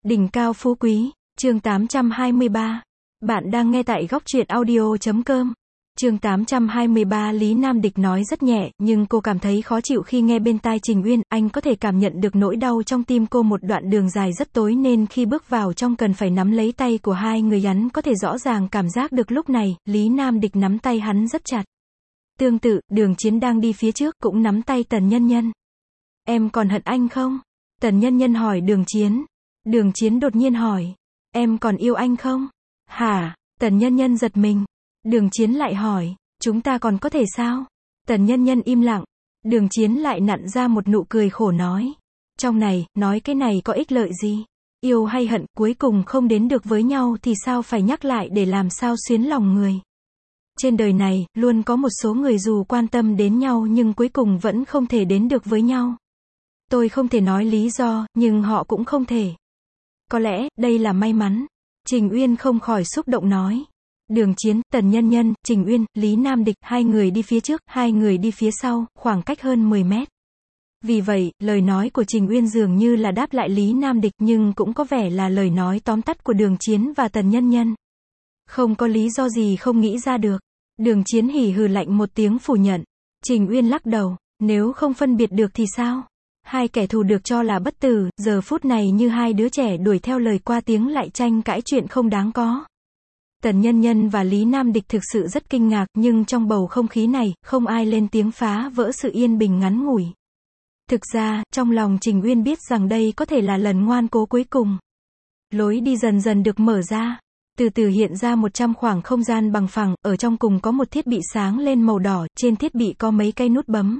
Đỉnh cao phú quý, chương 823. Bạn đang nghe tại góc truyện audio.com. Chương 823. Lý Nam Địch nói rất nhẹ, nhưng cô cảm thấy khó chịu khi nghe bên tai Trình Uyên, anh có thể cảm nhận được nỗi đau trong tim cô. Một đoạn đường dài rất tối nên khi bước vào trong cần phải nắm lấy tay của hai người, hắn có thể rõ ràng cảm giác được lúc này, Lý Nam Địch nắm tay hắn rất chặt. Tương tự, Đường Chiến đang đi phía trước, cũng nắm tay Tần Nhân Nhân. Em còn hận anh không? Tần Nhân Nhân hỏi Đường Chiến. Đường Chiến đột nhiên hỏi. Em còn yêu anh không? Hả? Tần Nhân Nhân giật mình. Đường Chiến lại hỏi. Chúng ta còn có thể sao? Tần Nhân Nhân im lặng. Đường Chiến lại nặn ra một nụ cười khổ nói. Trong này, nói cái này có ích lợi gì? Yêu hay hận, cuối cùng không đến được với nhau thì sao phải nhắc lại để làm sao xuyến lòng người? Trên đời này, luôn có một số người dù quan tâm đến nhau nhưng cuối cùng vẫn không thể đến được với nhau. Tôi không thể nói lý do, nhưng họ cũng không thể. Có lẽ, đây là may mắn. Trình Uyên không khỏi xúc động nói. Đường Chiến, Tần Nhân Nhân, Trình Uyên, Lý Nam Địch, hai người đi phía trước, hai người đi phía sau, khoảng cách hơn 10 mét. Vì vậy, lời nói của Trình Uyên dường như là đáp lại Lý Nam Địch, nhưng cũng có vẻ là lời nói tóm tắt của Đường Chiến và Tần Nhân Nhân. Không có lý do gì không nghĩ ra được. Đường Chiến hỉ hừ lạnh một tiếng phủ nhận. Trình Uyên lắc đầu. Nếu không phân biệt được thì sao? Hai kẻ thù được cho là bất tử, giờ phút này như hai đứa trẻ đuổi theo lời qua tiếng lại tranh cãi chuyện không đáng có. Tần Nhân Nhân và Lý Nam Địch thực sự rất kinh ngạc, nhưng trong bầu không khí này, không ai lên tiếng phá vỡ sự yên bình ngắn ngủi. Thực ra, trong lòng Trình Uyên biết rằng đây có thể là lần ngoan cố cuối cùng. Lối đi dần dần được mở ra. Từ từ hiện ra 100 khoảng không gian bằng phẳng, ở trong cùng có một thiết bị sáng lên màu đỏ, trên thiết bị có mấy cây nút bấm.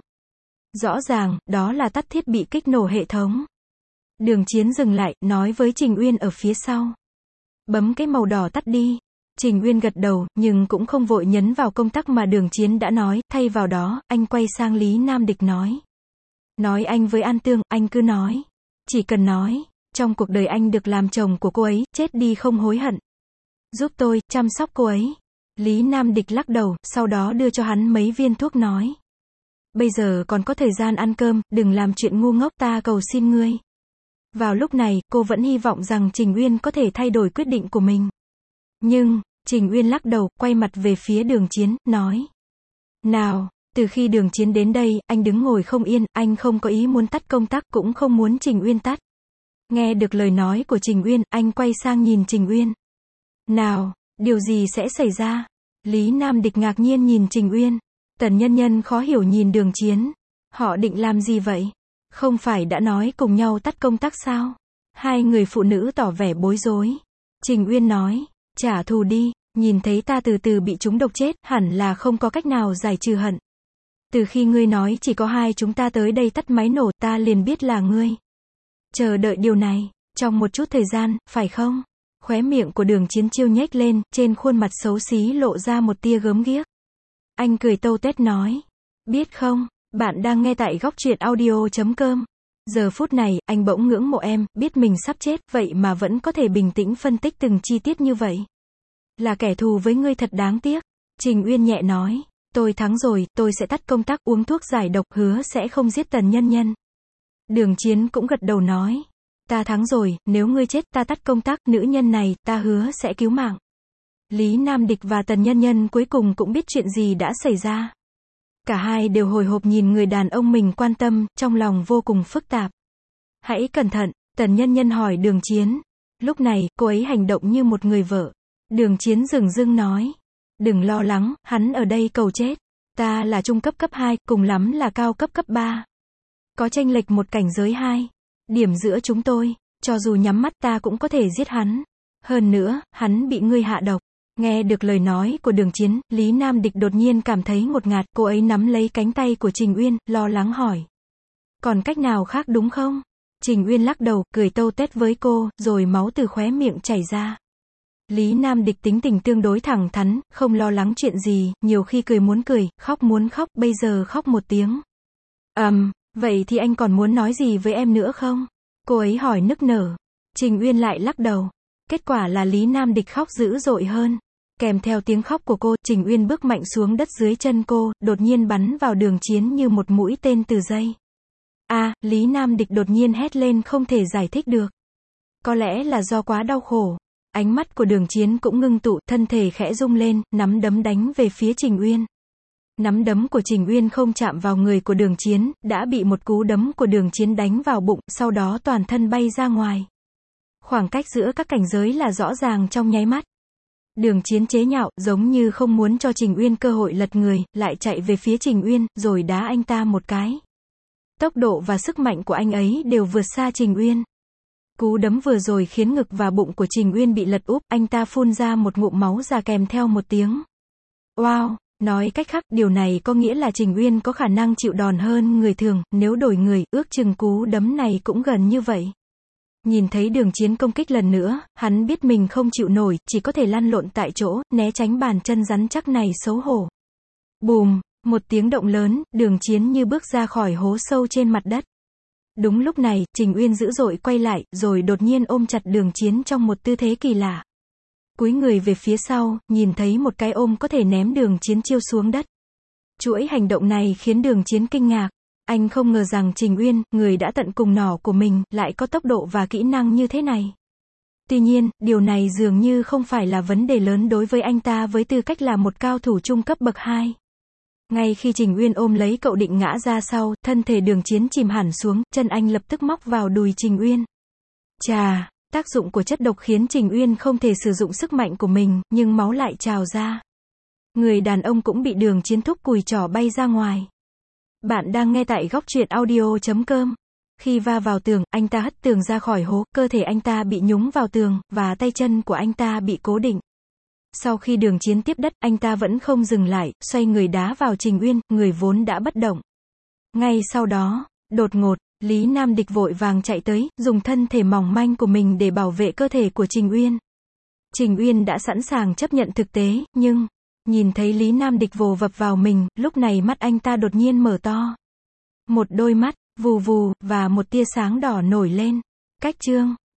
Rõ ràng, đó là tắt thiết bị kích nổ hệ thống. Đường Chiến dừng lại, nói với Trình Uyên ở phía sau. Bấm cái màu đỏ tắt đi. Trình Uyên gật đầu, nhưng cũng không vội nhấn vào công tắc mà Đường Chiến đã nói, thay vào đó, anh quay sang Lý Nam Địch nói. Nói anh với An Tương, anh cứ nói. Chỉ cần nói, trong cuộc đời anh được làm chồng của cô ấy, chết đi không hối hận. Giúp tôi, chăm sóc cô ấy. Lý Nam Địch lắc đầu, sau đó đưa cho hắn mấy viên thuốc nói. Bây giờ còn có thời gian ăn cơm, đừng làm chuyện ngu ngốc, ta cầu xin ngươi. Vào lúc này, cô vẫn hy vọng rằng Trình Uyên có thể thay đổi quyết định của mình. Nhưng, Trình Uyên lắc đầu, quay mặt về phía Đường Chiến, nói. Nào, từ khi Đường Chiến đến đây, anh đứng ngồi không yên, anh không có ý muốn tắt công tắc, cũng không muốn Trình Uyên tắt. Nghe được lời nói của Trình Uyên, anh quay sang nhìn Trình Uyên. Nào, điều gì sẽ xảy ra? Lý Nam Địch ngạc nhiên nhìn Trình Uyên. Tần Nhân Nhân khó hiểu nhìn Đường Chiến. Họ định làm gì vậy? Không phải đã nói cùng nhau tắt công tắc sao? Hai người phụ nữ tỏ vẻ bối rối. Trình Uyên nói, trả thù đi, nhìn thấy ta từ từ bị chúng độc chết, hẳn là không có cách nào giải trừ hận. Từ khi ngươi nói chỉ có hai chúng ta tới đây tắt máy nổ, ta liền biết là ngươi. Chờ đợi điều này, trong một chút thời gian, phải không? Khóe miệng của Đường Chiến chiêu nhếch lên, trên khuôn mặt xấu xí lộ ra một tia gớm ghiếc. Anh cười tâu tét nói. Biết không, bạn đang nghe tại góc truyện audio.com. Giờ phút này, anh bỗng ngưỡng mộ em, biết mình sắp chết, vậy mà vẫn có thể bình tĩnh phân tích từng chi tiết như vậy. Là kẻ thù với ngươi thật đáng tiếc. Trình Uyên nhẹ nói. Tôi thắng rồi, tôi sẽ tắt công tắc, uống thuốc giải độc, hứa sẽ không giết Tần Nhân Nhân. Đường Chiến cũng gật đầu nói. Ta thắng rồi, nếu ngươi chết, ta tắt công tắc, nữ nhân này, ta hứa sẽ cứu mạng. Lý Nam Địch và Tần Nhân Nhân cuối cùng cũng biết chuyện gì đã xảy ra. Cả hai đều hồi hộp nhìn người đàn ông mình quan tâm, trong lòng vô cùng phức tạp. Hãy cẩn thận, Tần Nhân Nhân hỏi Đường Chiến. Lúc này, cô ấy hành động như một người vợ. Đường Chiến dửng dưng nói. Đừng lo lắng, hắn ở đây cầu chết. Ta là trung cấp cấp 2, cùng lắm là cao cấp cấp 3. Có chênh lệch một cảnh giới 2. Điểm giữa chúng tôi, cho dù nhắm mắt ta cũng có thể giết hắn. Hơn nữa, hắn bị ngươi hạ độc. Nghe được lời nói của Đường Chiến, Lý Nam Địch đột nhiên cảm thấy ngột ngạt, cô ấy nắm lấy cánh tay của Trình Uyên, lo lắng hỏi. Còn cách nào khác đúng không? Trình Uyên lắc đầu, cười tâu tét với cô, rồi máu từ khóe miệng chảy ra. Lý Nam Địch tính tình tương đối thẳng thắn, không lo lắng chuyện gì, nhiều khi cười muốn cười, khóc muốn khóc, bây giờ khóc một tiếng. Vậy thì anh còn muốn nói gì với em nữa không? Cô ấy hỏi nức nở. Trình Uyên lại lắc đầu. Kết quả là Lý Nam Địch khóc dữ dội hơn. Kèm theo tiếng khóc của cô, Trình Uyên bước mạnh xuống đất dưới chân cô, đột nhiên bắn vào Đường Chiến như một mũi tên từ dây. Lý Nam Địch đột nhiên hét lên không thể giải thích được. Có lẽ là do quá đau khổ. Ánh mắt của Đường Chiến cũng ngưng tụ, thân thể khẽ rung lên, nắm đấm đánh về phía Trình Uyên. Nắm đấm của Trình Uyên không chạm vào người của Đường Chiến, đã bị một cú đấm của Đường Chiến đánh vào bụng, sau đó toàn thân bay ra ngoài. Khoảng cách giữa các cảnh giới là rõ ràng trong nháy mắt. Đường Chiến chế nhạo, giống như không muốn cho Trình Uyên cơ hội lật người, lại chạy về phía Trình Uyên, rồi đá anh ta một cái. Tốc độ và sức mạnh của anh ấy đều vượt xa Trình Uyên. Cú đấm vừa rồi khiến ngực và bụng của Trình Uyên bị lật úp, anh ta phun ra một ngụm máu ra kèm theo một tiếng wow. Nói cách khác, điều này có nghĩa là Trình Uyên có khả năng chịu đòn hơn người thường, nếu đổi người, ước chừng cú đấm này cũng gần như vậy. Nhìn thấy Đường Chiến công kích lần nữa, hắn biết mình không chịu nổi, chỉ có thể lăn lộn tại chỗ, né tránh bàn chân rắn chắc này xấu hổ. Bùm, một tiếng động lớn, Đường Chiến như bước ra khỏi hố sâu trên mặt đất. Đúng lúc này, Trình Uyên dữ dội quay lại, rồi đột nhiên ôm chặt Đường Chiến trong một tư thế kỳ lạ. Cúi người về phía sau, nhìn thấy một cái ôm có thể ném Đường Chiến chiêu xuống đất. Chuỗi hành động này khiến Đường Chiến kinh ngạc. Anh không ngờ rằng Trình Uyên, người đã tận cùng nỏ của mình, lại có tốc độ và kỹ năng như thế này. Tuy nhiên, điều này dường như không phải là vấn đề lớn đối với anh ta với tư cách là một cao thủ trung cấp bậc 2. Ngay khi Trình Uyên ôm lấy cậu định ngã ra sau, thân thể Đường Chiến chìm hẳn xuống, chân anh lập tức móc vào đùi Trình Uyên. Chà, tác dụng của chất độc khiến Trình Uyên không thể sử dụng sức mạnh của mình, nhưng máu lại trào ra. Người đàn ông cũng bị Đường Chiến thúc cùi chỏ bay ra ngoài. Bạn đang nghe tại góc truyện audio.com. Khi va vào tường, anh ta hất tường ra khỏi hố, cơ thể anh ta bị nhúng vào tường, và tay chân của anh ta bị cố định. Sau khi Đường Chiến tiếp đất, anh ta vẫn không dừng lại, xoay người đá vào Trình Uyên, người vốn đã bất động. Ngay sau đó, đột ngột, Lý Nam Địch vội vàng chạy tới, dùng thân thể mỏng manh của mình để bảo vệ cơ thể của Trình Uyên. Trình Uyên đã sẵn sàng chấp nhận thực tế, nhưng nhìn thấy Lý Nam Địch vồ vập vào mình, lúc này mắt anh ta đột nhiên mở to. Một đôi mắt, vù vù, và một tia sáng đỏ nổi lên. Cách chương